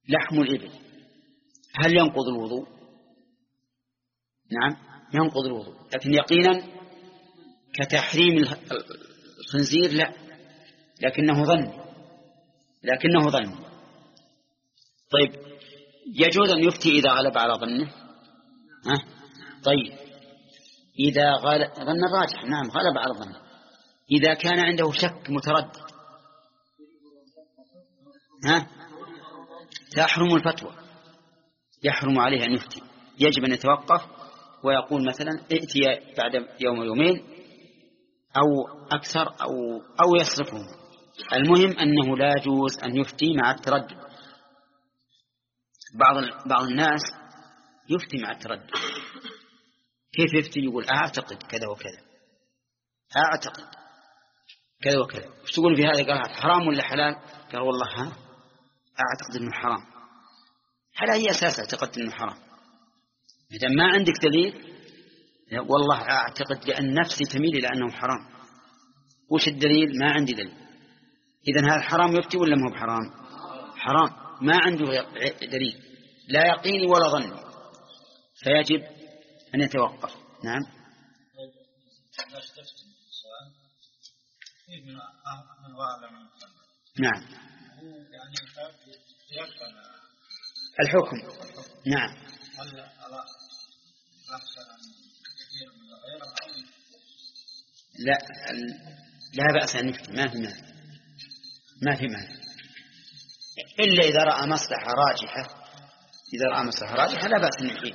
لحم الإبل هل ينقض الوضوء؟ نعم ينقض الوضوء، لكن يقينا كتحريم الخنزير لا، لكنه ظن. طيب يجوز أن يفتي إذا غلب على ظنه؟ طيب إذا ظن الراجح، نعم غلب على ظنه. إذا كان عنده شك متردد تحرم الفتوى، يحرم عليه أن يفتي، يجب أن يتوقف ويقول مثلا ائتي بعد يوم يومين أو أكثر أو يصرفه. المهم أنه لا يجوز أن يفتي مع التردد. بعض الناس يفتي مع التردد. كيف يفتي؟ يقول أعتقد كذا وكذا، أعتقد كذا وكذا. وش تقول في هذا؟ قال حرام ولا حلال؟ قال والله أعتقد أنه حرام. هل هي أساس اعتقد أنه حرام؟ إذا ما عندك دليل والله أعتقد لأن نفسي تميل إلى أنه حرام. وش الدليل؟ ما عندي دليل. إذن هذا حرام يفتي ولا ما هو بحرام؟ حرام، ما عنده دليل، لا يقيني ولا ظني، فيجب أن يتوقف. نعم. نعم الحكم. نعم لا بأس أن يفتي، ما في مانع إلا إذا رأى مصلحة راجحة. إذا رأى مصلحة راجحة لا بأس أن يفتي.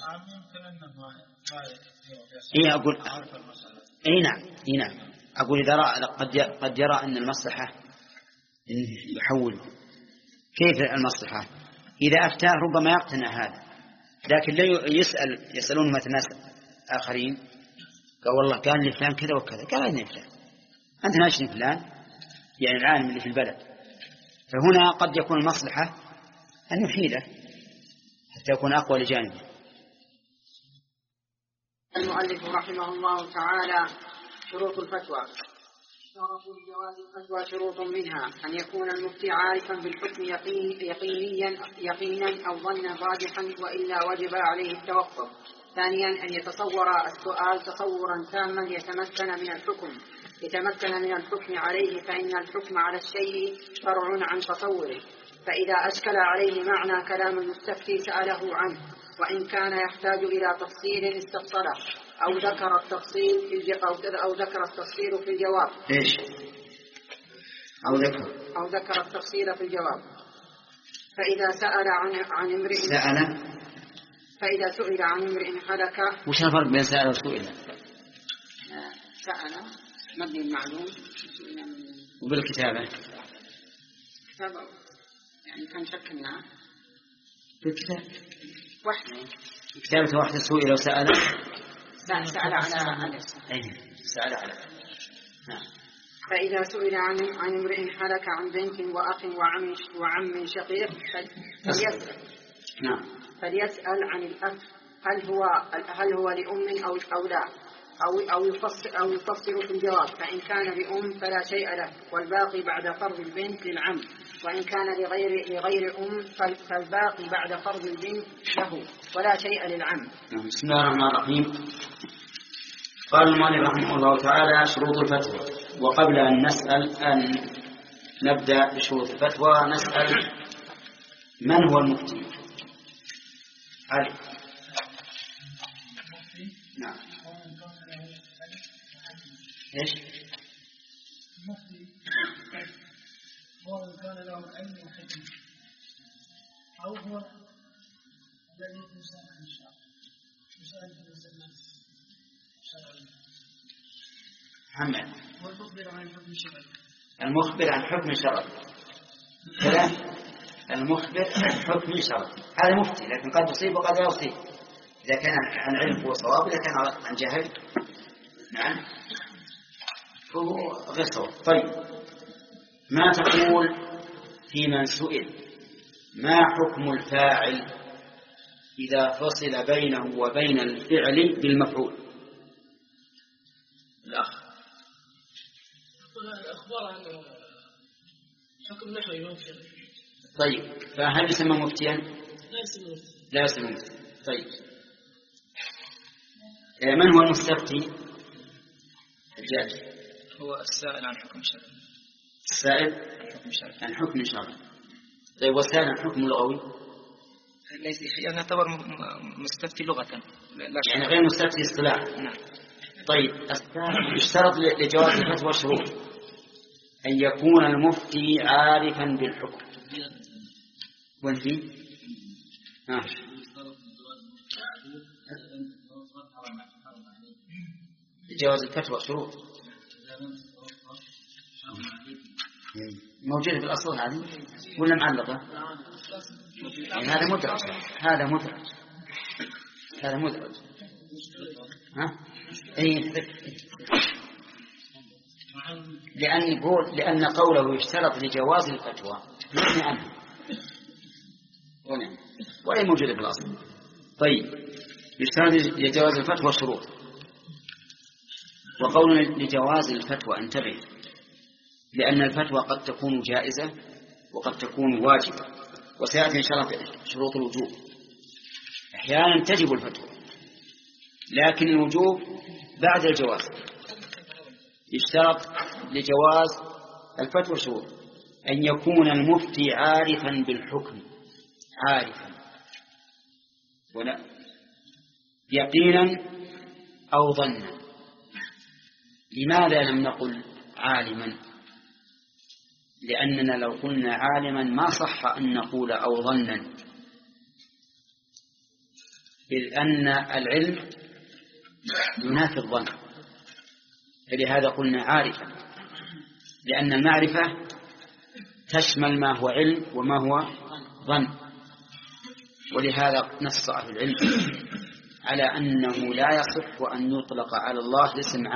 نعم أقول إذا رأى قد يرى أن المصلحة يحول. كيف المصلحة؟ إذا أفتاه ربما يقتنع هذا، لكن لا يسألون مثل ناس آخرين. قال والله قال لي فلان كذا وكذا، قال أين فلان؟ أنت ناشن فلان، يعني العالم اللي في البلد. فهنا قد يكون المصلحة أن يحيله حتى يكون أقوى لجانبه. المؤلف رحمه الله تعالى: شروط الفتوى. شرط لجواز الفتوى شروط، منها أن يكون المفتي عارفا بالحكم يقينا أو ظنا راجحا، وإلا وجب عليه التوقف. ثانيا أن يتصور السؤال تصورا تاما يتمكن من الحكم عليه، فإن الحكم على الشيء فرع عن تصوره. فإذا أشكل عليه معنى كلام المستفتي سأله عنه، وإن كان يحتاج إلى تفصيل استفصله، أو ذكر التفصيل في الجواب. ذكر التفصيل في الجواب. فإذا سئل عن امرئ هلك. وش الفرق بين سأل وسئل؟ سأل مبني المعلوم، وبالكتابة يعني كان شكلنا بالكتابة واحدة، كتابة واحدة. سئل وسأل سأل على فإذا سئل عن امرئ هلك عن بنت وأخ وعم شقيق فليسأل عن الأخ هل هو لأم أو لا، أو يفصل في الجواب. فإن كان لأم فلا شيء له، والباقي بعد فرض البنت للعم. وإن كان لغير أم فالباقي بعد فرض البنت له، ولا شيء للعم. بسم الله الرحمن الرحيم. قال المؤلف رحمه الله تعالى: شروط الفتوى. وقبل أن نبدأ بشروط الفتوى نسأل: من هو المفتي؟ علي. نعم. ايش؟ المفتي هو من كان له علم وحكمة، أو هو الذي يسأل عن الشرع، يسأل عن الناس شرعا. محمد. والمخبر عن حكم شرعي. المخبر عن حكم شرعي. المخبر عن حكم شرعي هذا مفتي، لكن قد يصيب وقد لا يصيب. إذا كان عن علم هو صواب، إذا كان عن جهل نعم فهو غير صواب. طيب، ما تقول في من سئل: ما حكم الفاعل إذا فصل بينه وبين الفعل بالمفعول؟ الأخ أخبر عن حكم نحوي. طيب فهل يسمى مفتيا؟ لا يسمى مفتيا. طيب من هو المستفتي؟ الجاهل هو السائل عن حكم شرعي. السائل عن حكم شرعي. طيب والسائل عن حكم لغوي؟ ليس يعتبر مستفتي لغة، يعني غير مستفتي اصطلاح. نعم. طيب يشترط لجواز الفتوى شروط: أن يكون المفتي عارفا بالحكم. وانتي جواز الفتوى شروط موجودة في الأصل هذه ولا معلقة؟ يعني هذا مدرج. ها؟ لأن قوله يشترط لجواز الفتوى يغني عنه ولا موجودة في الأصل. طيب يشترط لجواز الفتوى شروط. وقولنا لجواز الفتوى انتبه، لأن الفتوى قد تكون جائزة وقد تكون واجبة، وسيأتي إن شاء الله شروط الوجوب. أحيانا تجب الفتوى لكن الوجوب بعد الجواز. يشترط لجواز الفتوى شروط: أن يكون المفتي عارفا بالحكم، عارفا ولا يقينا أو ظنا. لماذا لم نقل عالما؟ لأننا لو قلنا عالما ما صح أن نقول أو ظنا، إذ أن العلم ينافي الظن، فلهذا قلنا عارفا، لأن المعرفة تشمل ما هو علم وما هو ظن. ولهذا نص أهل العلم على أنه لا يصح أن يطلق على الله اسم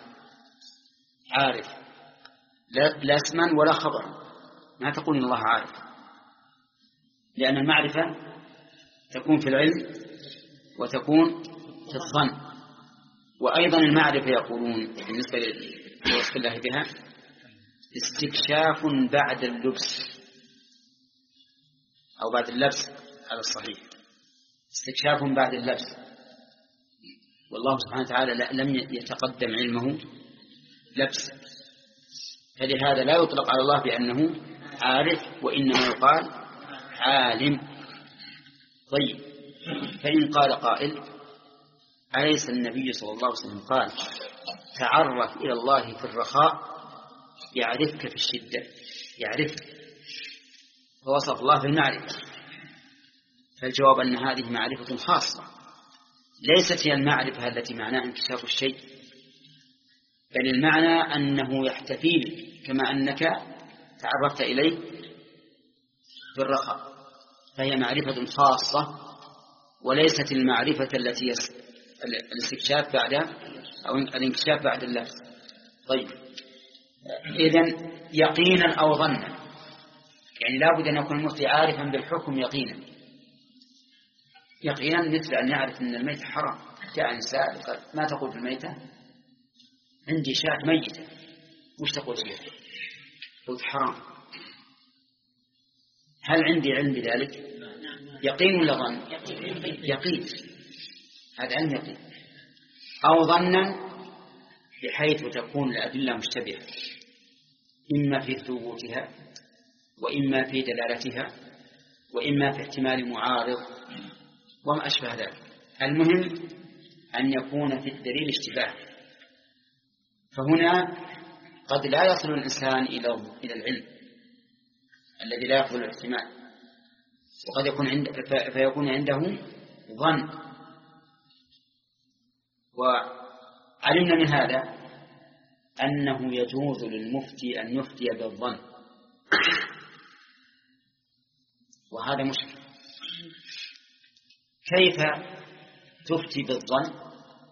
عارف لا اسما ولا خبرا. ما تقول إن الله عارف، لأن المعرفة تكون في العلم وتكون في الظن. وأيضا المعرفة يقولون بالنسبة لوصف الله بها استكشاف بعد اللبس أو بعد اللبس على الصحيح، استكشاف بعد اللبس. والله سبحانه وتعالى لم يتقدم علمه لبس، فلهذا لا يطلق على الله بأنه عارف، وإنما يقال عالم. طيب فإن قال قائل: أليس النبي صلى الله عليه وسلم قال تعرف إلى الله في الرخاء يعرفك في الشدة؟ يعرفك، فوصف الله بالمعرفة. فالجواب أن هذه معرفة خاصة، ليست هي المعرفة التي معناها انكشاف الشيء، بل المعنى أنه يحتفي بك كما أنك تعرفت إليه في الرخاء، فهي معرفة خاصة وليست المعرفة التي الاستكشاف بعد أو الانكشاف بعد اللبس. طيب إذن يقينا أو ظنا، يعني لا بد أن يكون المفتي عارفا بالحكم يقينا مثل أن يعرف أن الميتة حرام. جاء إنسان قال: ما تقول في الميتة؟ عندي شاة ميتة. وش تقول فيها؟ قلت حرام. هل عندي علم بذلك؟ يقين ولا ظن؟ يقين، هذا علم يقين. أو ظنا بحيث تكون الأدلة مشتبهة، إما في ثبوتها وإما في دلالتها وإما في احتمال معارض وما أشبه ذلك. المهم أن يكون في الدليل اشتباه. فهنا قد لا يصل الإنسان إلى العلم الذي لا يقبل الاحتمال، وقد فيكون عنده ظن. وعلمنا من هذا أنه يجوز للمفتي أن يفتي بالظن، وهذا مشكل. كيف تفتي بالظن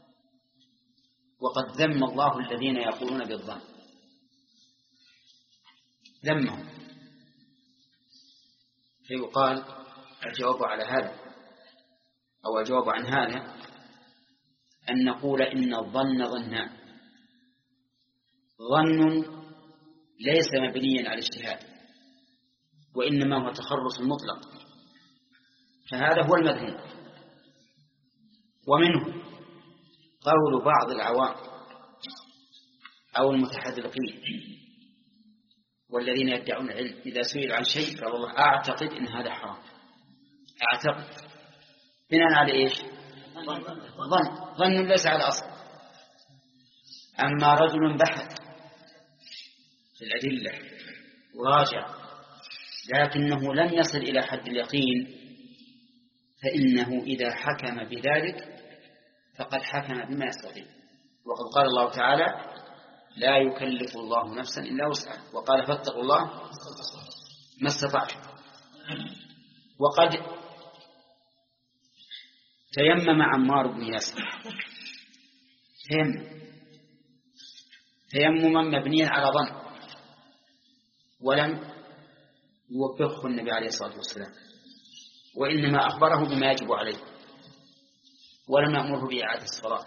وقد ذم الله الذين يقولون بالظن؟ ذمهم. فيقال الجواب على هذا أو الجواب عن هذا أن نقول إن الظن ظنان: ظن ليس مبنيا على اجتهاد، وإنما هو تخرص مطلق، فهذا هو المذموم. ومنه قول بعض العوام أو المتحذلقين والذين يدعون العلم إذا سئل عن شيء قال والله أعتقد إن هذا حرام. أعتقد بناء على إيش؟ ظن ليس على أصل. أما رجل بحث في الأدلة وراجع لكنه لم يصل إلى حد اليقين، فإنه إذا حكم بذلك فقد حكم بما يستطيع. وقد قال الله تعالى لا يكلف الله نفسا إلا وسعها، وقال فاتقوا الله ما استطعتم. وقد تيمم عمار بن ياسر تيمما مبنيا على ظن، ولم يوبخه النبي عليه الصلاة والسلام، وإنما أخبره بما يجب عليه ولم يأمره بإعادة الصلاة،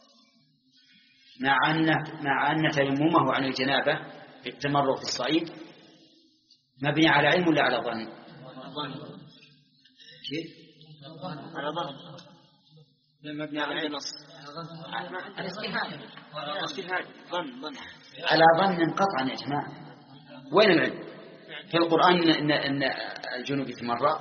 مع أن تيممه عن الجنابة بالتمرغ في الصعيد مبني على علم ولا على ظن؟ كيف؟ على ظن. مبني على نص. ظن. على ظن قطعا يا جماعة. وين العلم؟ في القرآن إن الجنوب يتمرغ.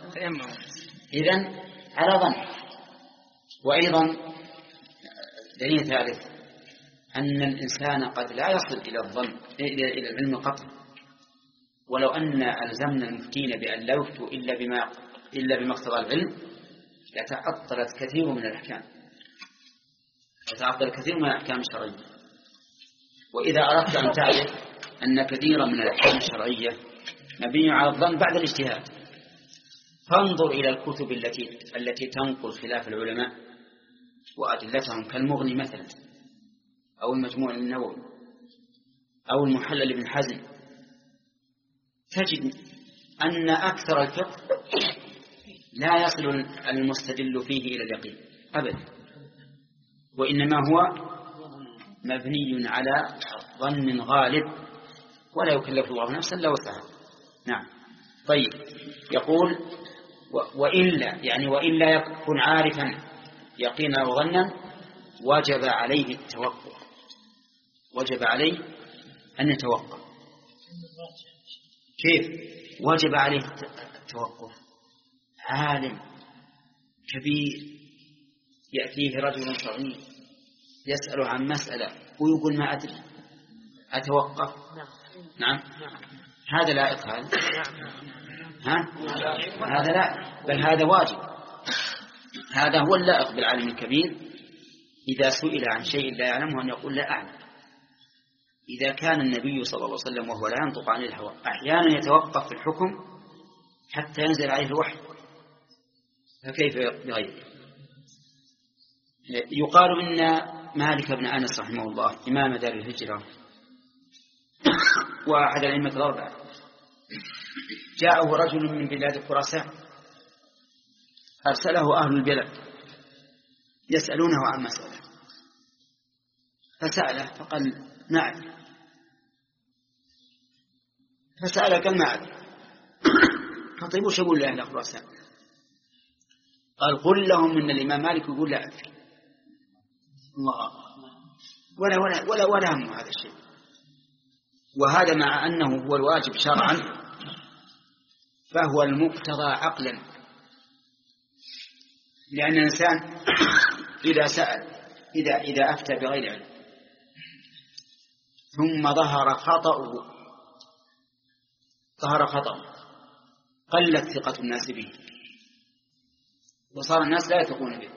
إذن على ظن. وأيضا دليل ثالث أن الإنسان قد لا يصل إلى الظن إلى العلم قطعا، ولو أن ألزمنا المفتين بأن لا يفتوا إلا بما اقتضى العلم لتعطلت كثير من الأحكام، لتعطل كثير من الأحكام الشرعية. وإذا أردت أن تعرف أن كثيرا من الأحكام الشرعية مبني على الظن بعد الاجتهاد، فانظر إلى الكتب التي تنقل خلاف العلماء وأدلتهم كالمغني مثلا، أو المجموع النووي، أو المحلل لابن حزم، تجد أن أكثر الفقه لا يصل المستدل فيه إلى اليقين أبدا، وإنما هو مبني على ظن غالب ولا يكلف الله نفسا إلا وسعها. نعم. طيب، يقول وإلا يكون عارفا يقينا وظنا وجب عليه التوقف، وجب عليه أن يتوقف. كيف وجب عليه التوقف؟ عالم كبير يأتيه رجل صغير يسأل عن مسألة ويقول ما أدري، أتوقف؟ نعم. هذا لائق هذا لا، بل هذا واجب. هذا هو اللائق بالعالم الكبير إذا سئل عن شيء لا يعلمه أن يقول لا أعلم. إذا كان النبي صلى الله عليه وسلم وهو لا ينطق عن الهوى أحيانا يتوقف في الحكم حتى ينزل عليه الوحي، فكيف بغيره؟ يقال إن مالك بن أنس رحمه الله إمام دار الهجرة وأحد الأئمة الأربعة جاءه رجل من بلاد خراسان، أرسله أهل البلد يسألونه عن مسألة، فسأله فقال ما أدري، فسأله قال ما أدري. فطيب وش يقول لأهل خراسان؟ قال قل لهم إن الإمام مالك يقول لا أدري. الله، ولا هم هذا الشيء. وهذا مع أنه هو الواجب شرعا فهو المقتضى عقلا، لأن الإنسان إذا سأل إذا أفتى بغير علم ثم ظهر خطأه قلت ثقة الناس به وصار الناس لا يثقون به.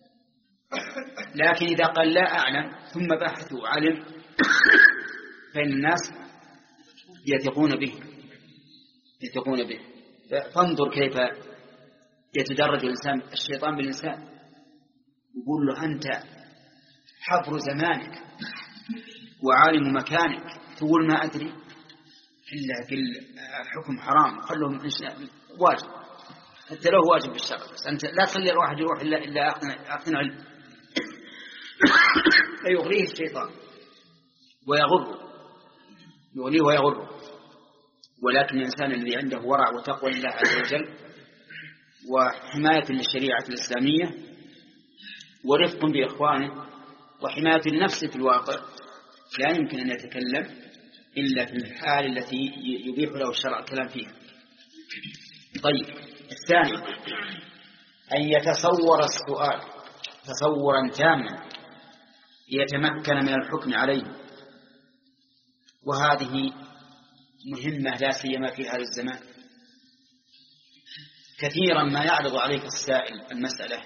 لكن إذا قال لا أعلم ثم بحث وعلم فإن الناس يثقون به. فانظر كيف يتدرج الشيطان بالإنسان، يقول له أنت حبر زمانك وعالم مكانك تقول ما أدري، إلا في الحكم حرام، خلهم واجب، حتى لو واجب بالشرع، بس أنت لا تخلي الواحد يروح إلا أقنع علم. فيغريه الشيطان ويغره، ولكن الإنسان الذي عنده ورع وتقوى لله عز وجل وحماية للشريعة الإسلامية ورفق بإخوانه وحماية النفس في الواقع لا يمكن أن يتكلم إلا في الحال التي يبيح له الشرع الكلام فيها. طيب، الثاني أن يتصور السؤال تصورا تاما يتمكن من الحكم عليه، وهذه مهمة لا سيما في هذا الزمان. كثيرا ما يعرض عليك السائل المسألة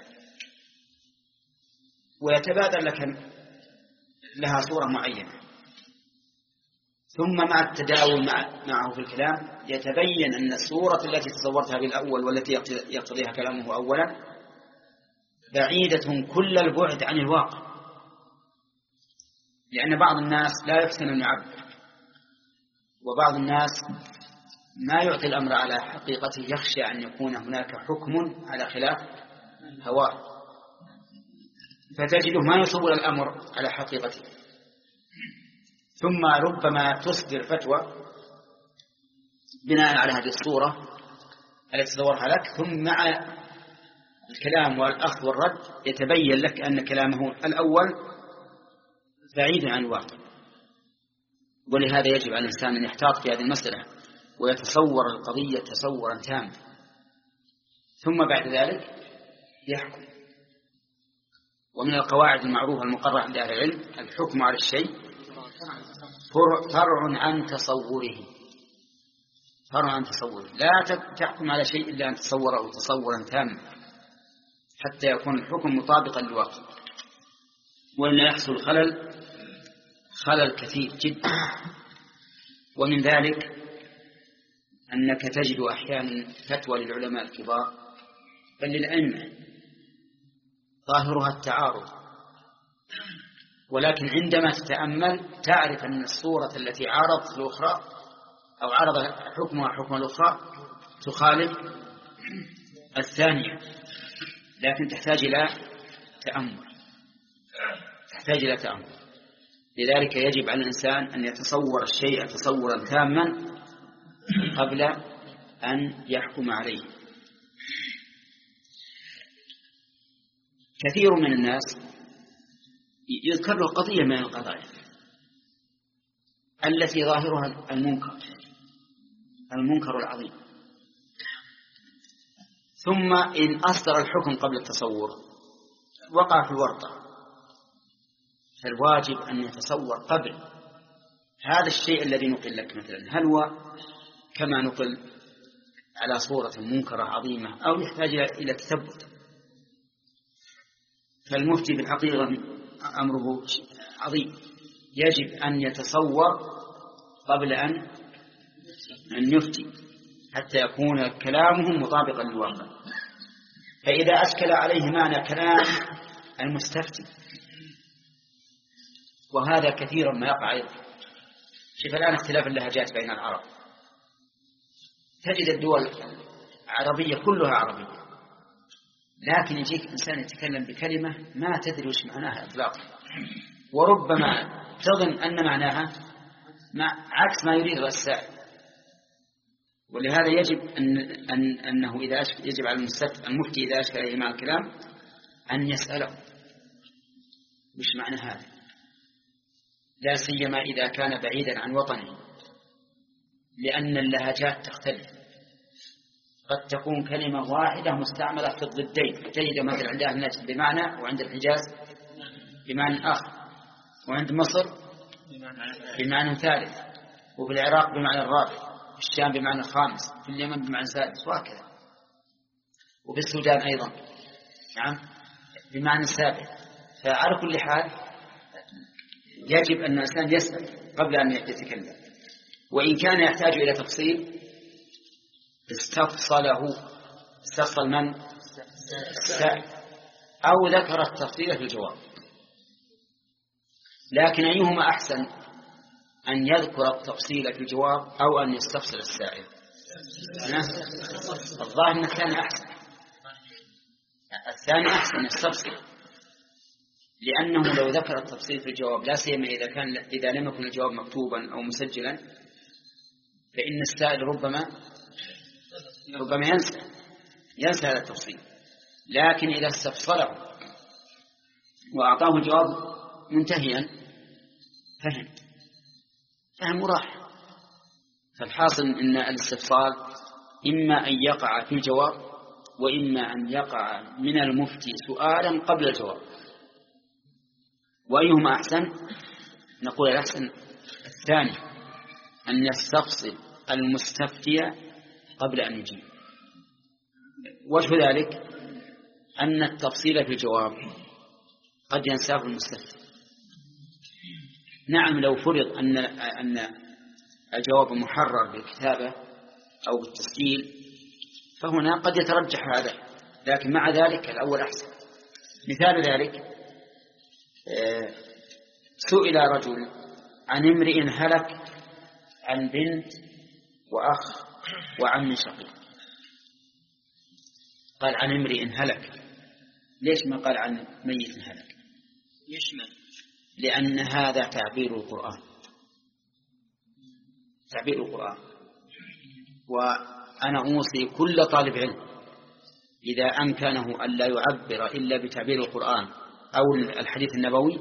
ويتبادر لك لها صورة معينة، ثم مع التداول معه في الكلام يتبين أن الصورة التي تصورتها بالأول والتي يقتضيها كلامه أولا بعيدة كل البعد عن الواقع، لأن بعض الناس لا يحسن أن يعبر، وبعض الناس ما يعطي الأمر على حقيقته، يخشى أن يكون هناك حكم على خلاف هواه، فتجده ما يصور الأمر على حقيقته، ثم ربما تصدر فتوى بناء على هذه الصورة التي تصورها لك، ثم مع الكلام والأخذ والرد يتبين لك أن كلامه الأول بعيد عن الواقع. ولهذا يجب على الإنسان أن يحتاط في هذه المسألة ويتصور القضية تصورا تاما، ثم بعد ذلك يحكم. ومن القواعد المعروفة المقررة عند أهل العلم الحكم على الشيء فرع عن تصوره، فرع عن تصوره، لا تحكم على شيء إلا أن تصوره تصورا تاما حتى يكون الحكم مطابقا للواقع، وإلا يحصل خلل كثير جدا. ومن ذلك أنك تجد أحيانا فتوى للعلماء الكبار بل للأئمة ظاهرها التعارض، ولكن عندما تتأمل تعرف أن الصورة التي عارضت الأخرى أو عرض حكمها حكم الأخرى تخالف الثانية، لكن تحتاج إلى تأمل. لذلك يجب على الإنسان أن يتصور الشيء تصورا تاما قبل أن يحكم عليه. كثير من الناس يذكر له قضية من القضايا التي ظاهرها المنكر العظيم، ثم إن أصدر الحكم قبل التصور وقع في الورطة، فالواجب أن يتصور قبل هذا الشيء الذي نقل لك مثلا هل هو كما نقل على صورة منكرة عظيمة أو يحتاج إلى تثبت. فالمفتي بالحقيقة أمره عظيم، يجب أن يتصور قبل أن يفتي حتى يكون كلامه مطابقا للواقع. فإذا أشكل عليه معنى كلام المستفتي، وهذا كثيرا ما يقع أيضا، شوف الآن اختلاف اللهجات بين العرب، تجد الدول العربية كلها عربية، لكن يجيك إنسان يتكلم بكلمة ما تدري وش معناها إطلاقا، وربما تظن أن معناها عكس ما يريد السائل. ولهذا يجب أنه يجب على المفتي إذا أشكل عليه مع الكلام أن يسأله وش معنى هذا، لا سيما إذا كان بعيدا عن وطنه، لأن اللهجات تختلف، قد تكون كلمة واحدة مستعملة في الضدين، تجد مثلا عند أهل نجد بمعنى، وعند الحجاز بمعنى آخر، وعند مصر بمعنى ثالث، وفي العراق بمعنى الرابع، في الشام بمعنى الخامس، في اليمن بمعنى السادس، وهكذا، وفي السودان أيضا بمعنى السابع. فعلى كل حال يجب أن الإنسان يسأل قبل أن يتكلم، وإن كان يحتاج إلى تفصيل استفصل من السائل أو ذكر التفصيل في الجواب. لكن أيهما أحسن، أن يذكر التفصيل في الجواب أو أن يستفصل السائل؟ الظاهر أن الثاني أحسن يستفصل، لأنه لو ذكر التفصيل في الجواب لا سيما إذا لم يكن الجواب مكتوبا أو مسجلا فإن السائل ربما ينسى هذا التفصيل، لكن إذا استفصله وأعطاه الجواب منتهيا فهم وراح. فالحاصل إن الاستفصال إما أن يقع في الجواب، وإما أن يقع من المفتي سؤالا قبل الجواب. وأيهما أحسن؟ نقول الأحسن الثاني، أن يستفصل المستفتي قبل أن يجيب. وجه ذلك أن التفصيل في الجواب قد ينساه المستفتي. نعم، لو فرض أن الجواب محرر بالكتابة أو بالتسجيل فهنا قد يترجح هذا، لكن مع ذلك الأول أحسن. مثال ذلك سئل رجل عن امرئ هلك عن بنت وأخ وعم شقيق. قال عن امرئ هلك، ليش ما قال عن ميت هلك؟ يشمل، لأن هذا تعبير القرآن، تعبير القرآن. وأنا أوصي كل طالب علم إذا أمكنه أن لا يعبر إلا بتعبير القرآن أو الحديث النبوي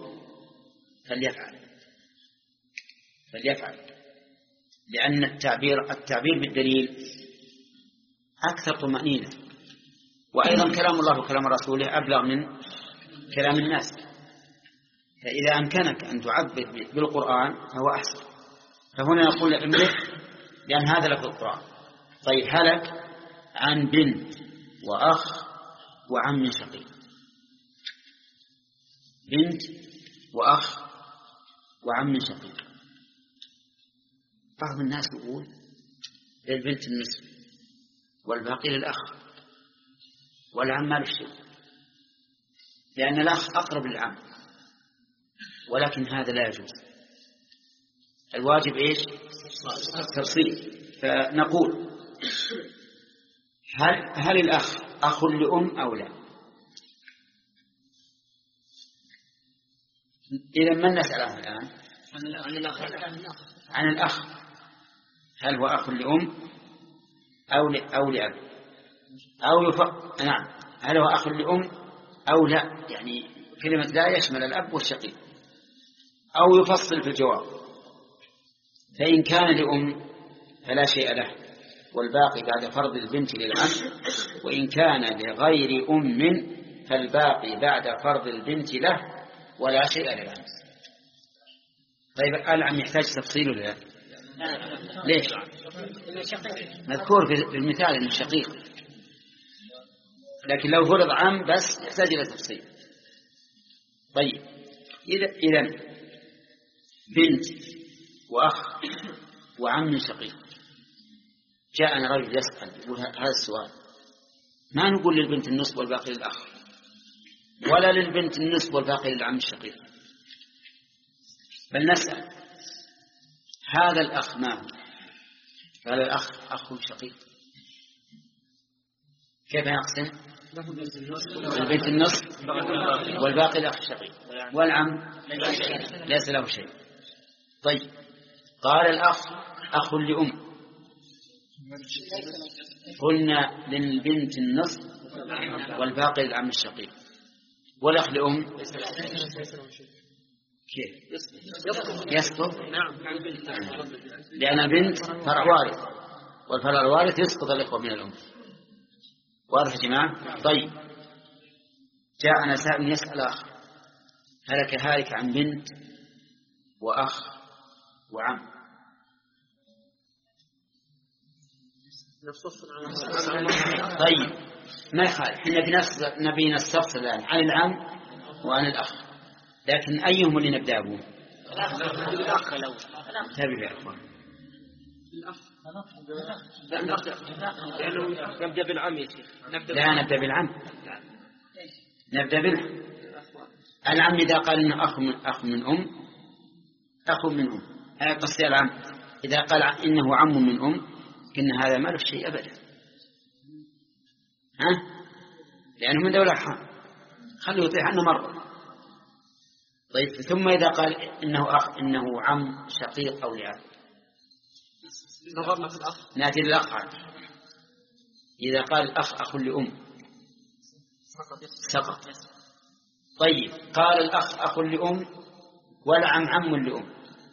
فليفعل، لأن التعبير بالدليل أكثر طمأنينة، وأيضا كلام الله وكلام رسوله أبلغ من كلام الناس. فإذا أمكنك أن تعبر بالقرآن فهو أحسن. فهنا يقول امرئ لأن هذا لفظ القرآن. طيب هلك عن بنت وأخ وعم شقيق، بنت وأخ وعم شقيق. بعض الناس يقول للبنت النصف والباقي للأخ، والعم ما له شيء لأن الأخ أقرب للعم، ولكن هذا لا يجوز. الواجب إيش؟ التفصيل. فنقول هل الأخ أخ لأم أو لا؟ إذا من نسأله الآن؟ عن الأخ، هل هو أخ لأم أو لأب نعم، هل هو أخ لأم أو لا؟ يعني كلمة لا يشمل الأب والشقيق. أو يفصل في الجواب، فإن كان لأم فلا شيء له والباقي بعد فرض البنت للعم، وإن كان لغير أم فالباقي بعد فرض البنت له ولا شيء للعم. طيب العم يحتاج تفصيل ولا لا؟ ليش؟ مذكور في المثال إنه شقيق، لكن لو فرض عم بس يحتاج إلى تفصيل. طيب إذا بنت وأخ وعم شقيق، جاءنا رجل يسأل يقول هذا السؤال، ما نقول للبنت النصف والباقي للأخ، ولا للبنت النصف والباقي للعم الشقيق، بل نسأل هذا الأخ ما هو؟ قال الأخ أخو شقيق. كيف نقسم؟ البنت النصف والباقي الأخ الشقيق، والعم ليس له شيء. طيب قال الأخ أخ لأم، قلنا للبنت النصف والباقي للعم الشقيق، والأخ لأم كيف يسقط؟ لأن البنت فرع وارث، والفرع الوارث يسقط الإخوة من الأم. واضح يا جماعة؟ طيب جاءنا سائل يسأل آخر، هلك هالك عن بنت وأخ وعم، طيب ما يخالف، احنا نبي نستفصل الآن عن العم وعن الأخ، لكن أيهم اللي نبدأ به؟ الأخ الأول. تابعوا يا أخوان. نبدأ بالعم يا شيخ. لا نبدأ بالعم، نبدأ بالعم. العم إذا قال إنه أخ من أم قصدي العم إذا قال إنه عم من أم إن هذا ما له شيء أبدا، لأنه من دولة حام، خليه يطيح عنه مرة. طيب ثم إذا قال إنه عم شقيق أو لأب نظرنا في الأخ. نأتي للأخ. إذا قال الأخ أخ لأم سقط. طيب قال الأخ أخ لأم والعم عم لأم،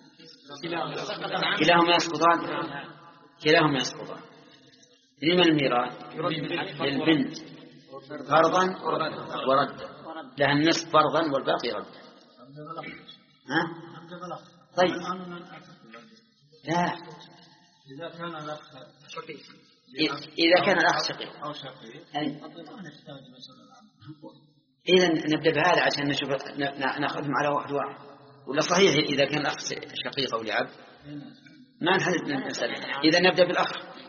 كلاهما يسقطان. كلاهما يسقطان. لمن الميراث؟ للبنت فرضا وردا، لها النصف فرضا والباقي ردا. ها؟ طيب لا، إذا كان الأخ شقيق أو شقيق إذا نبدأ بهذا عشان نشوف نأخذهم على واحد واحد. ولا صحيح إذا كان الأخ شقيق أو لعب ما نحدد المسألة. إذا نبدأ بالأخ.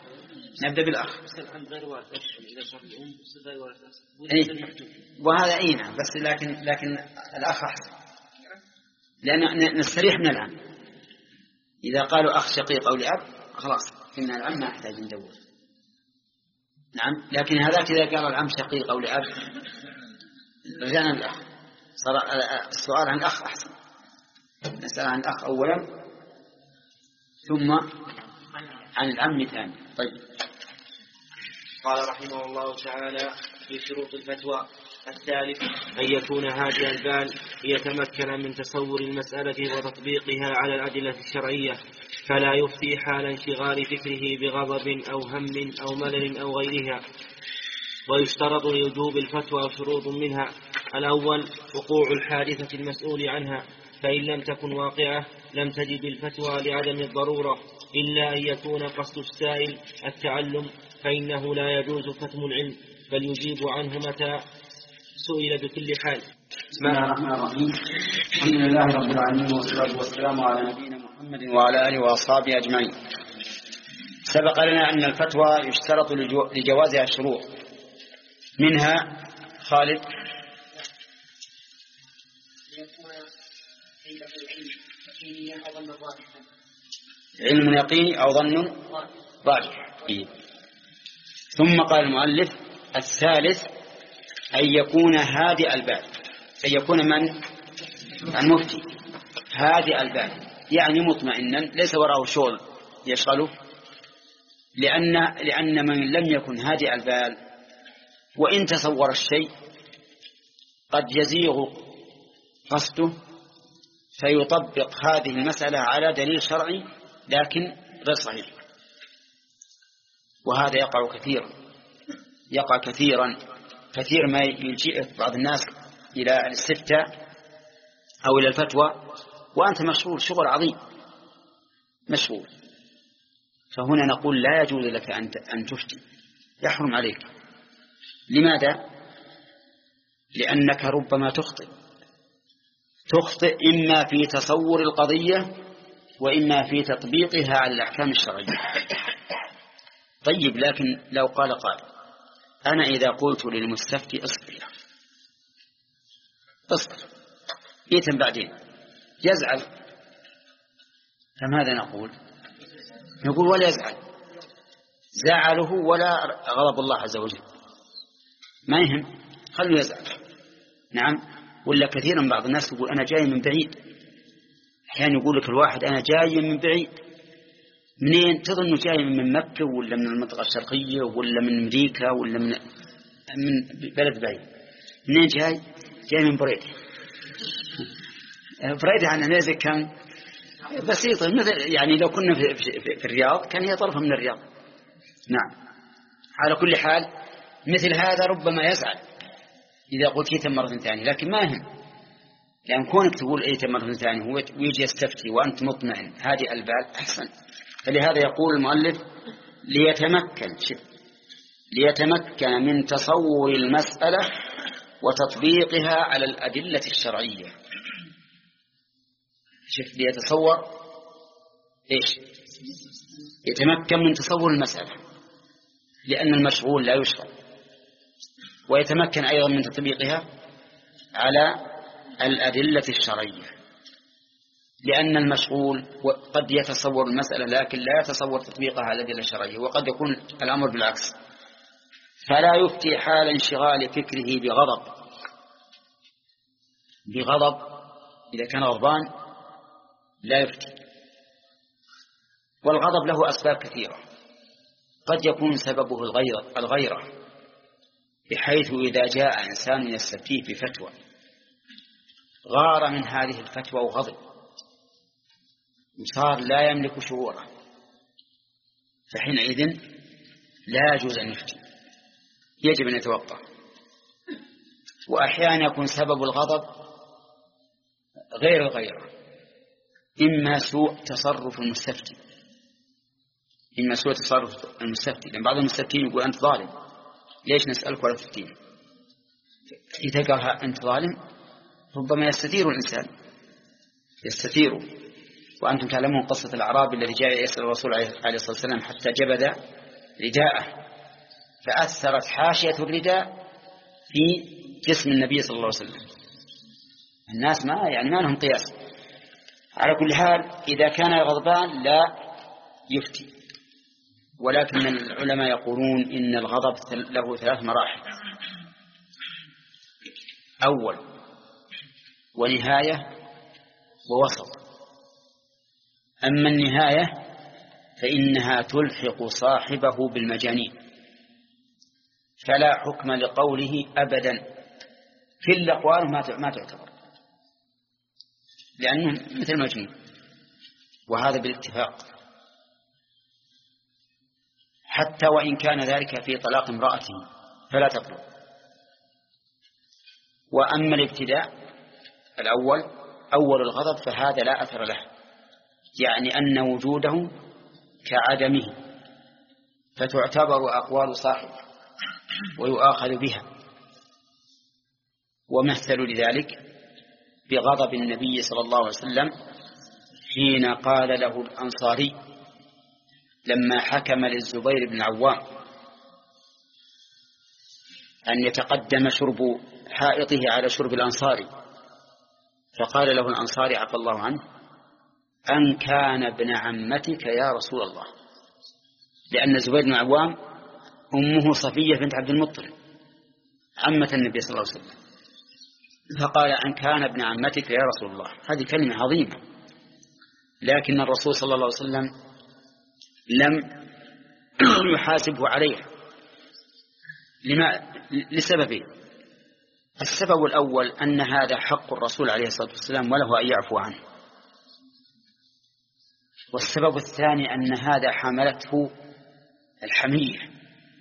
وهذا نعم، بس لكن الأخ أحسن، لأن نستريح من العم. إذا قالوا أخ شقيق أو لأب خلاص إن العم ما يحتاج ندور. نعم، لكن هذاك إذا قال العم شقيق أو لأب رجعنا الأخ. صار السؤال عن الأخ أحسن، نسأل عن الأخ أولا ثم عن العم ثاني. طيب قال رحمه الله تعالى في شروط الفتوى: الثالث أن يكون هادئ البال ليتمكن من تصور المسألة وتطبيقها على الأدلة الشرعية، فلا يفتي حال انشغال فكره بغضب أو هم أو ملل أو غيرها. ويشترط لوجوب الفتوى شروط منها: الأول وقوع الحادثة المسؤول عنها، فإن لم تكن واقعة لم تجب الفتوى لعدم الضرورة، إلا أن يكون قصد السائل التعلم، فإنه لا يجوز كتم العلم بل يجيب عنه متى سئل بكل حال. بسم الله الرحمن الرحيم. الحمد لله رب العالمين، والصلاة والسلام على نبينا محمد وعلى آله وأصحابه أجمعين. سبق لنا أن الفتوى يشترط لجوازها شروط، منها خالد علم يقيني أو ظن راجح. ثم قال المؤلف: الثالث أن يكون هادئ البال. أن يكون من؟ المفتي هادئ البال، يعني مطمئنا ليس وراءه شغل يشغله، لأن من لم يكن هادئ البال وإن تصور الشيء قد يزيغ قصده فيطبق هذه المسألة على دليل شرعي لكن غير صحيح. وهذا يقع كثيرا كثير ما يجيء بعض الناس إلى الاستفتاء أو إلى الفتوى وأنت مشغول شغل عظيم مشغول، فهنا نقول لا يجوز لك أن تفتي، يحرم عليك. لماذا؟ لأنك ربما تخطئ إما في تصور القضية وإما في تطبيقها على الأحكام الشرعية. طيب لكن لو قال أنا إذا قلت للمستفتي اصبر يتم بعدين يزعل، فماذا نقول؟ نقول ولا يزعل، زعله ولا غضب الله عز وجل ما يهم، خلوا يزعل. نعم. ولا كثيرا بعض الناس يقول أنا جاي من بعيد، أحيانا يقول لك الواحد أنا جاي من بعيد. منين؟ تظن جاي من مكة ولا من المنطقة الشرقية ولا من أمريكا ولا من بلد بعيد؟ منين جاي من بريدة. بريدة عن نيزك كم بسيطة، مثل يعني لو كنا في الرياض كان هي طرفة من الرياض. نعم. على كل حال مثل هذا ربما يزعل إذا قلت يتم مرة ثانية، لكن ما يهم، لأن كونك تقول يتم مرة ثانية ويجي يستفتي وأنت مطمئن هادئ البال أحسن. فلهذا يقول المؤلف ليتمكن من تصور المسألة وتطبيقها على الأدلة الشرعية. ليتصور إيش؟ يتمكن من تصور المسألة لأن المشغول لا يشغل، ويتمكن أيضا من تطبيقها على الأدلة الشرعية، لأن المشغول قد يتصور المسألة لكن لا يتصور تطبيقها على الأدلة الشرعية، وقد يكون الأمر بالعكس. فلا يفتي حال انشغال فكره بغضب إذا كان غضبان لا يفتي، والغضب له أسباب كثيرة، قد يكون سببه الغيرة، بحيث إذا جاء إنسان يستفتيه بفتوى غار من هذه الفتوى وغضب وصار لا يملك شعوره، فحينئذ لا يجوز أن يفتي، يجب أن يتوقف. وأحيانا يكون سبب الغضب غير الغيرة، إما سوء تصرف المستفتي، لأن بعض المستفتين يقول أنت ظالم، ليش نسألك ولا تفتين؟ إذا قالها أنت ظالم ربما يستثير الإنسان، وأنتم تعلمون قصة الأعرابي الذي جاء يسأل الرسول عليه الصلاة والسلام حتى جبد رداءه، فأثرت حاشية الرداء في جسم النبي صلى الله عليه وسلم. الناس ما لهم قياس. على كل حال إذا كان غضبان لا يفتي، ولكن العلماء يقولون إن الغضب له 3 مراحل: أول ونهاية ووسط. أما النهاية فإنها تلحق صاحبه بالمجانين، فلا حكم لقوله أبدا، كل أقواله ما تعتبر، لأنه مثل مجنون، وهذا بالاتفاق، حتى وإن كان ذلك في طلاق امرأته فلا تطلق. وأما الابتداء الأول أول الغضب فهذا لا أثر له، يعني أن وجوده كعدمه، فتعتبر أقوال صاحبه ويؤاخذ بها. ومثل لذلك بغضب النبي صلى الله عليه وسلم حين قال له الأنصاري لما حكم للزبير بن العوام أن يتقدم شرب حائطه على شرب الأنصاري، فقال له الأنصاري عفى الله عنه: أن كان ابن عمتك يا رسول الله، لأن الزبير بن العوام أمه صفية بنت عبد المطلب عمة النبي صلى الله عليه وسلم، فقال: أن كان ابن عمتك يا رسول الله. هذه كلمة عظيمة، لكن الرسول صلى الله عليه وسلم لم يحاسبه عليها لسببين: السبب الأول أن هذا حق الرسول عليه الصلاة والسلام وله أن يعفو عنه، والسبب الثاني أن هذا حملته الحمية،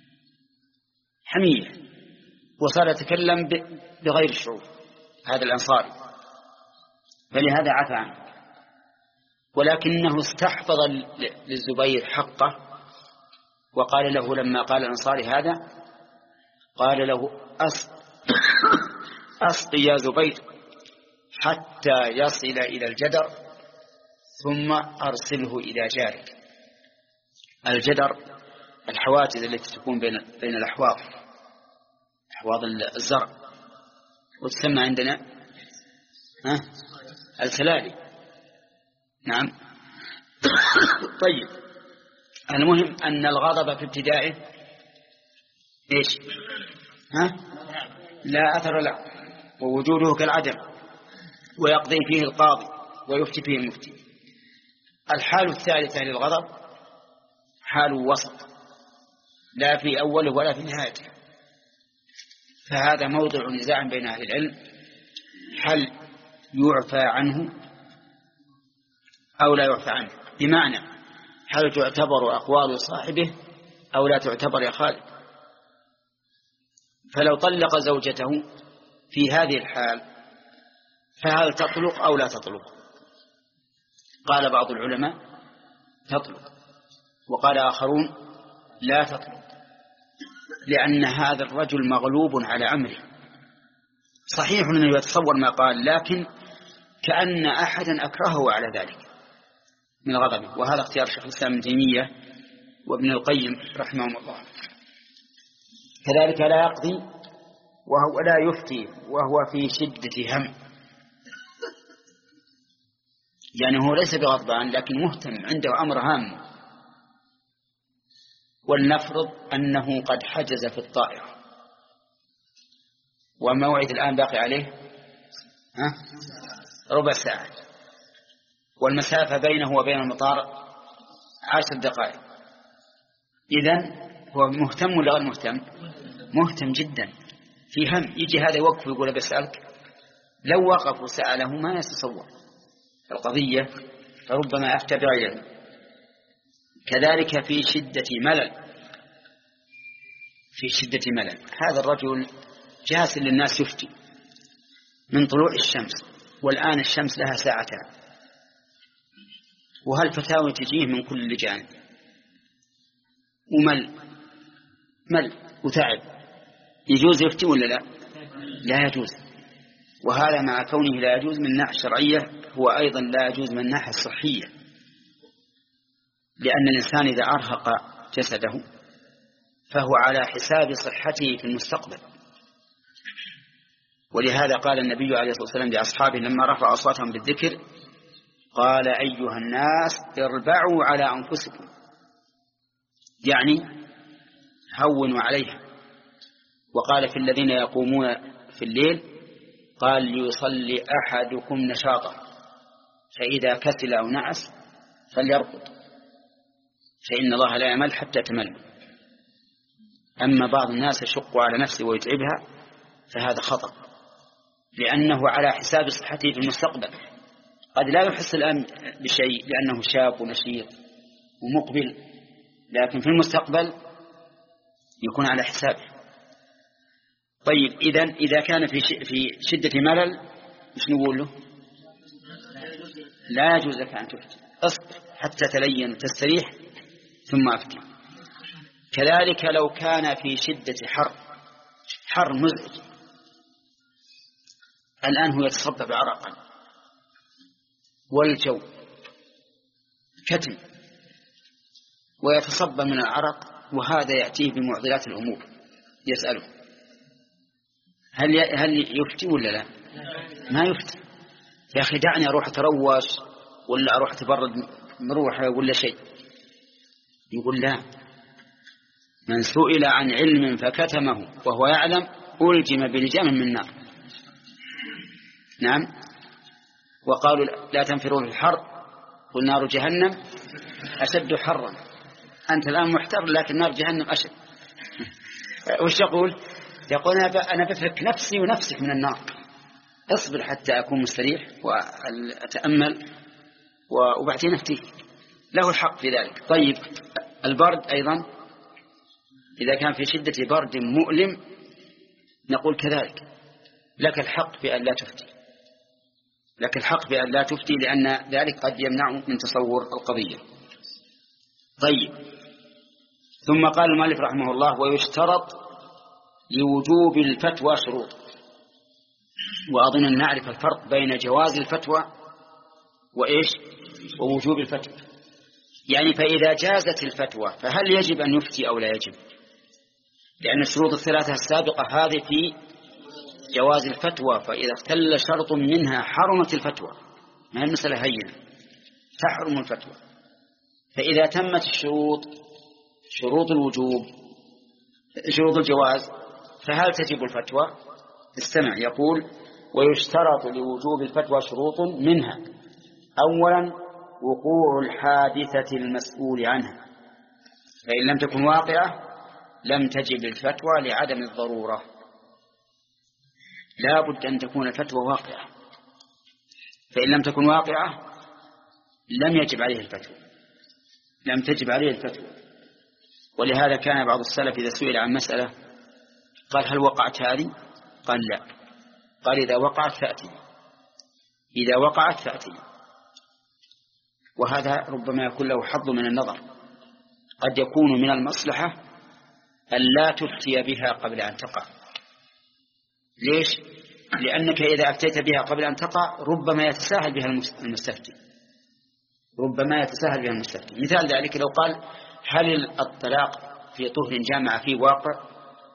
وصار يتكلم بغير الشعور هذا الأنصاري، فلهذا عفى عنه. ولكنه استحفظ للزبير حقه، وقال له لما قال الأنصاري هذا قال له: أسقي يا زبير حتى يصل إلى الجدر ثم أرسله إلى جارك. الجدر الحواجز التي تكون بين الأحواض، أحواض الزرع، وتسمى عندنا السلالي. نعم. طيب، المهم أن الغضب في ابتدائه إيش؟ لا أثر له، ووجوده كالعدم، ويقضي فيه القاضي ويفتي فيه المفتي. الحال الثالثة للغضب حال وسط، لا في أوله ولا في نهايته، فهذا موضع نزاع بين أهل العلم: هل يعفى عنه أو لا يعفى عنه؟ بمعنى هل تعتبر أقوال صاحبه أو لا تعتبر يا خالد؟ فلو طلق زوجته في هذه الحال فهل تطلق أو لا تطلق؟ قال بعض العلماء تطلق، وقال آخرون لا تطلق، لأن هذا الرجل مغلوب على أمره. صحيح أنه يتصور ما قال، لكن كأن أحدا أكرهه على ذلك من غضبه، وهذا اختيار شيخ الإسلام ابن تيمية وابن القيم رحمهم الله. كذلك لا يقضي وهو لا يفتي وهو في شدة هم، يعني هو ليس بغضبان لكن مهتم، عنده أمر هام. ولنفرض أنه قد حجز في الطائرة والموعد الآن باقي عليه ربع ساعة، والمسافة بينه وبين المطار 10 دقائق. إذن هو مهتم ولا غير مهتم؟ مهتم جدا، في هم. يجي هذا يوقف ويقول بسألك، لو وقف وسأله ما يتصور القضية، فربما أفتى بغير علم. كذلك في شدة ملل، في شدة ملل هذا الرجل جالس للناس يفتي من طلوع الشمس، والآن الشمس لها ساعتان، وهالفتاوى تجيه من كل جانب، مل وتعب. يجوز يفتي ولا لا؟ لا يجوز. وهذا مع كونه لا يجوز من الناحية الشرعية، هو أيضا لا يجوز من الناحية الصحية، لأن الإنسان إذا أرهق جسده فهو على حساب صحته في المستقبل. ولهذا قال النبي عليه الصلاة والسلام لأصحابه لما رفع أصواتهم بالذكر، قال أيها الناس اربعوا على أنفسكم، يعني هونوا عليها. وقال في الذين يقومون في الليل، قال ليصلي أحدكم نشاطا، فإذا كسل أو نعس فليرقد، فإن الله لا يمل حتى تمل. أما بعض الناس يشق على نفسه ويتعبها فهذا خطأ، لأنه على حساب صحته في المستقبل. قد لا يحس الآن بشيء لأنه شاب ونشيط ومقبل، لكن في المستقبل يكون على حسابه. طيب إذا كان في شدة ملل مش نقول له؟ لا يجوز لك أن تفتي، اصبر حتى تلين وتستريح ثم أفتي. كذلك لو كان في شدة حر مزعج، الآن هو يتصبب عرقا والجو كتم ويتصبب من العرق، وهذا يأتيه بمعضلات الأمور، يسأله هل يفتي ولا لا؟ ما يفتي. يا أخي دعني أروح أتروش ولا أروح أتبرد مروحة ولا شيء. يقول لا، من سئل عن علم فكتمه وهو يعلم ألجم بلجام من نار. نعم. وقالوا لا تنفروا في الحر، قل نار جهنم أشد حرا. أنت الآن محتر، لكن نار جهنم أشد. وش يقول؟ يقول أنا بفك نفسي ونفسك من النار، اصبر حتى أكون مستريح وأتأمل وبعدين نفتيك. له الحق في ذلك. طيب البرد أيضا، إذا كان في شدة برد مؤلم نقول كذلك لك الحق بأن لا تفتي، لك الحق بأن لا تفتي، لأن ذلك قد يمنع من تصور القضية. طيب ثم قال المؤلف رحمه الله: ويشترط لوجوب الفتوى شروط. وأظن أن نعرف الفرق بين جواز الفتوى وإيش ووجوب الفتوى. يعني فإذا جازت الفتوى فهل يجب أن يفتي أو لا يجب؟ لأن الشروط الثلاثة السابقة هذه في جواز الفتوى، فإذا اختل شرط منها حرمت الفتوى، ما هي المسألة هينة، تحرم الفتوى. فإذا تمت الشروط، شروط الوجوب، شروط الجواز، فهل تجب الفتوى؟ استمع، يقول: ويشترط لوجوب الفتوى شروط، منها: أولا وقوع الحادثة المسؤول عنها، فإن لم تكن واقعة لم تجب الفتوى لعدم الضرورة. لا بد أن تكون الفتوى واقعة، فإن لم تكن واقعة لم يجب عليه الفتوى، لم تجب عليه الفتوى. ولهذا كان بعض السلف إذا سئل عن مسألة قال: هل وقعت هذه؟ قال: لا. قال: إذا وقعت فأتي، إذا وقعت فأتي. وهذا ربما يكون له حظ من النظر، قد يكون من المصلحة أن لا تفتي بها قبل أن تقع. ليش؟ لأنك إذا أفتيت بها قبل أن تقع ربما يتساهل بها المستفتي، ربما يتساهل بها المستفتي. مثال ذلك لو قال: هل الطلاق في طهر جامع فيه واقع؟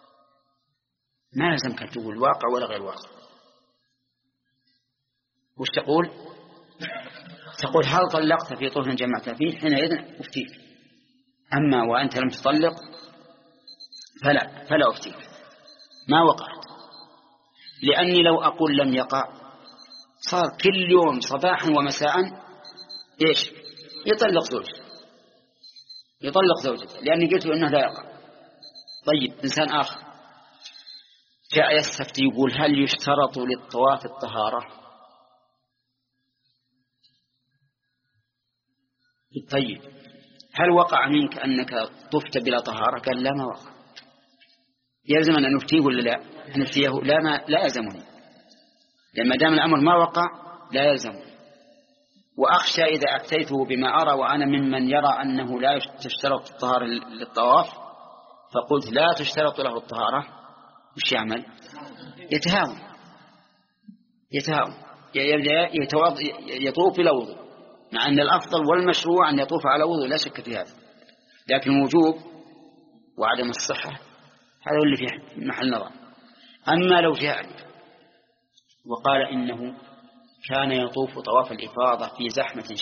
ما لازمك أن تقول واقع ولا غير واقع. وش تقول؟ تقول: هل طلقت في طهر جمعت فيه؟ حينئذ أفتيك. أما وأنت لم تطلق فلا أفتيك، ما وقعت. لأني لو أقول لم يقع صار كل يوم صباحا ومساء إيش؟ يطلق زوجه، يطلق زوجته لأني قلت إنه لا يقع. طيب إنسان آخر جاء يستفتي يقول هل يشترط للطواف الطهارة؟ طيب هل وقع منك أنك طفت بلا طهارة؟ قال لا ما وقع. يلزم أن نفتيه ولا لا؟ نفتيه لا يلزمني، لما دام الأمر ما وقع لا يلزمني. وأخشى إذا أفتيته بما أرى وأنا ممن يرى أنه لا تشترط الطهارة للطواف فقلت لا تشترط له الطهارة، وش يعمل؟ يتهاون يطوف بلا وضوء، مع أن الأفضل والمشروع أن يطوف على وضوء لا شك في هذا، لكن الوجوب وعدم الصحة هذا اللي في محل نظر. أما لو جاء وقال إنه كان يطوف طواف الإفاضة في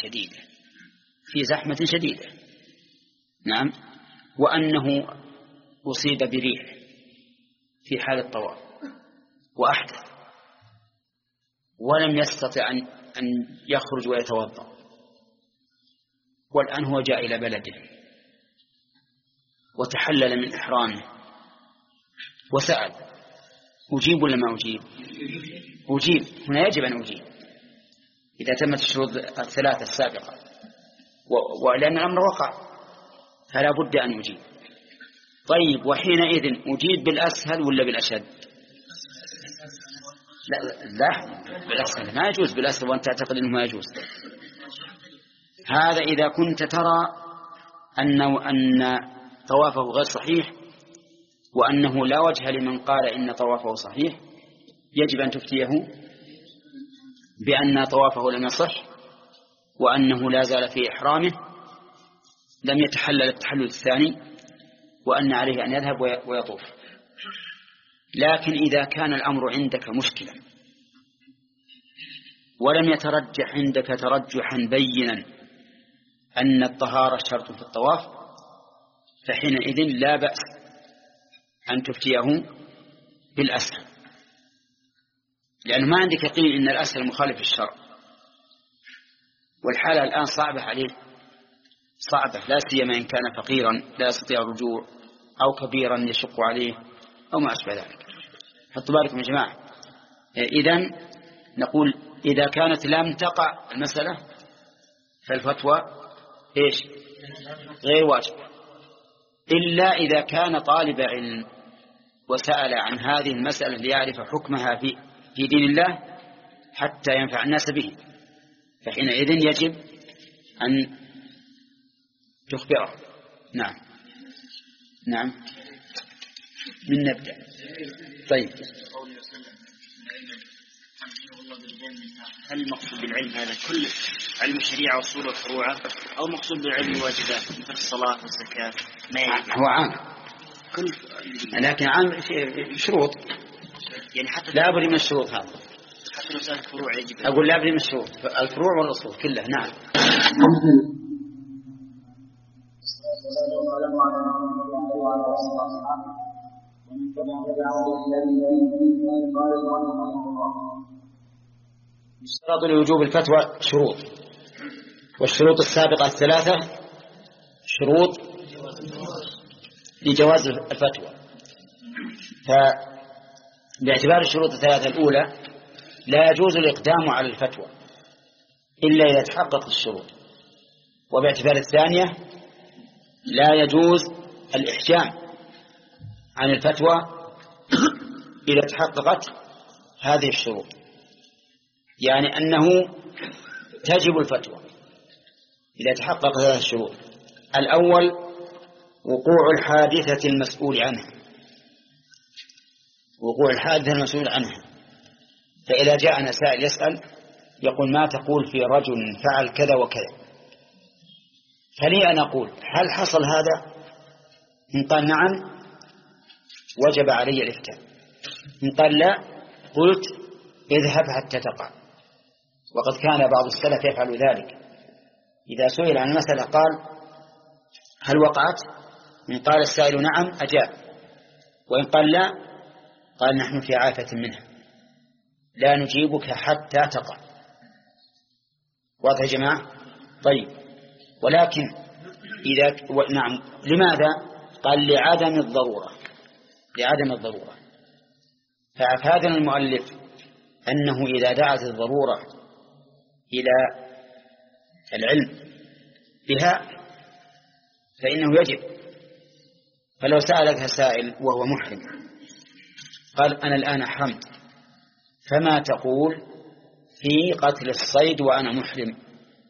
زحمة شديدة نعم، وأنه أصيب بريح في حال الطواف وأحدث ولم يستطع أن يخرج ويتوضأ، والآن هو جاء إلى بلده وتحلل من إحرامه وسأل أجيب ولا ما أجيب؟ أجيب. هنا يجب أن أجيب إذا تمت الشروط الثلاثة السابقة، ولأن الأمر وقع فلا بد أن أجيب. طيب وحينئذ أجيب بالأسهل ولا بالأشد؟ لا بالأسهل، ما يجوز بالأسهل وأنت تعتقد أنه ما يجوز. هذا إذا كنت ترى أن طوافه غير صحيح وأنه لا وجه لمن قال إن طوافه صحيح، يجب أن تفتيه بأن طوافه لم يصح وأنه لا زال في إحرامه لم يتحلل التحلل الثاني، وأن عليه أن يذهب ويطوف. لكن إذا كان الأمر عندك مشكلة ولم يترجح عندك ترجحا بينا أن الطهارة شرط في الطواف، فحينئذ لا بأس أن تفتيه بالأسهل، لأنه ما عندك يقين أن الأسهل مخالف الشرع، والحالة الآن صعبة عليه، صعبة لا سيما إن كان فقيرا لا يستطيع الرجوع أو كبيرا يشق عليه أو ما أشبه ذلك. حطوا بالكم يا جماعة. إذن نقول إذا كانت لم تقع المسألة فالفتوى إيش؟ غير واجب، إلا إذا كان طالب علم وسأل عن هذه المسألة ليعرف حكمها في دين الله حتى ينفع الناس به، فحينئذ يجب أن تخبره. نعم من نبدأ. طيب هل المقصود بالعلم هذا كل علم الشريعة والصورة والفروعة، أو مقصود بالعلم الواجبات مثل الصلاة والزكاة؟ هو عام لكن عام شروط، يعني حتى لا بد من الشروط. هذا حتى لو سأل الفروع يجب أقول لا بد من الشروط، الفروع والأصول كلها. نعم. يشترط لوجوب الفتوى شروط، والشروط السابقة الثلاثة شروط لجواز الفتوى. فباعتبار الشروط الثلاثة الأولى لا يجوز الإقدام على الفتوى إلا إذا تحققت الشروط، وباعتبار الثانية لا يجوز الإحجام عن الفتوى إذا تحققت هذه الشروط، يعني أنه تجب الفتوى إذا تحققت هذه الشروط. الأول وقوع الحادثة المسؤول عنها، وقوع الحادثة المسؤول عنها. فإذا جاءنا سائل يسأل يقول ما تقول في رجل فعل كذا وكذا، فلي أن أقول هل حصل هذا؟ إن قال نعم وجب علي الإفتاء، إن قال لا قلت اذهب حتى تقع. وقد كان بعض السلف يفعل ذلك، إذا سئل عن مسألة قال هل وقعت؟ إن قال السائل نعم أجاب، وإن قال لا قال نحن في عافية منها لا نجيبك حتى تقع. واضح يا جماعة؟ طيب، ولكن نعم. لماذا؟ قال لعدم الضرورة، لعدم الضرورة. فأفادنا المؤلف أنه إذا دعت الضرورة إلى العلم بها فإنه يجب. فلو سألك سائل وهو محرم قال أنا الآن أحرمت، فما تقول في قتل الصيد وأنا محرم؟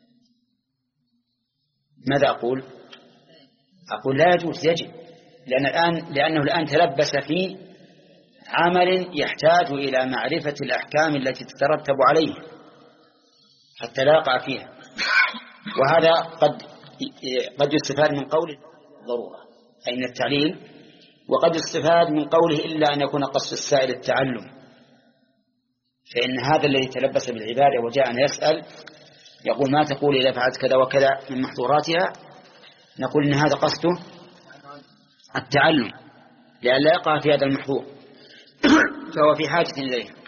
ماذا أقول؟ أقول لا يجوز، يجب، لأنه الآن تلبس في عمل يحتاج إلى معرفة الأحكام التي تترتب عليه حتى لا يقع فيها. وهذا قد يستفاد من قول ضرورة أي من التعليل، وقد يستفاد من قوله إلا أن يكون قصد السائل التعلم، فإن هذا الذي تلبس بالعبادة وجاءنا يسأل يقول ما تقول إذا فعلت كذا وكذا من محظوراتها، نقول إن هذا قصده التعلم لأن لا يقع في هذا المحظور، فهو في حاجة إليه.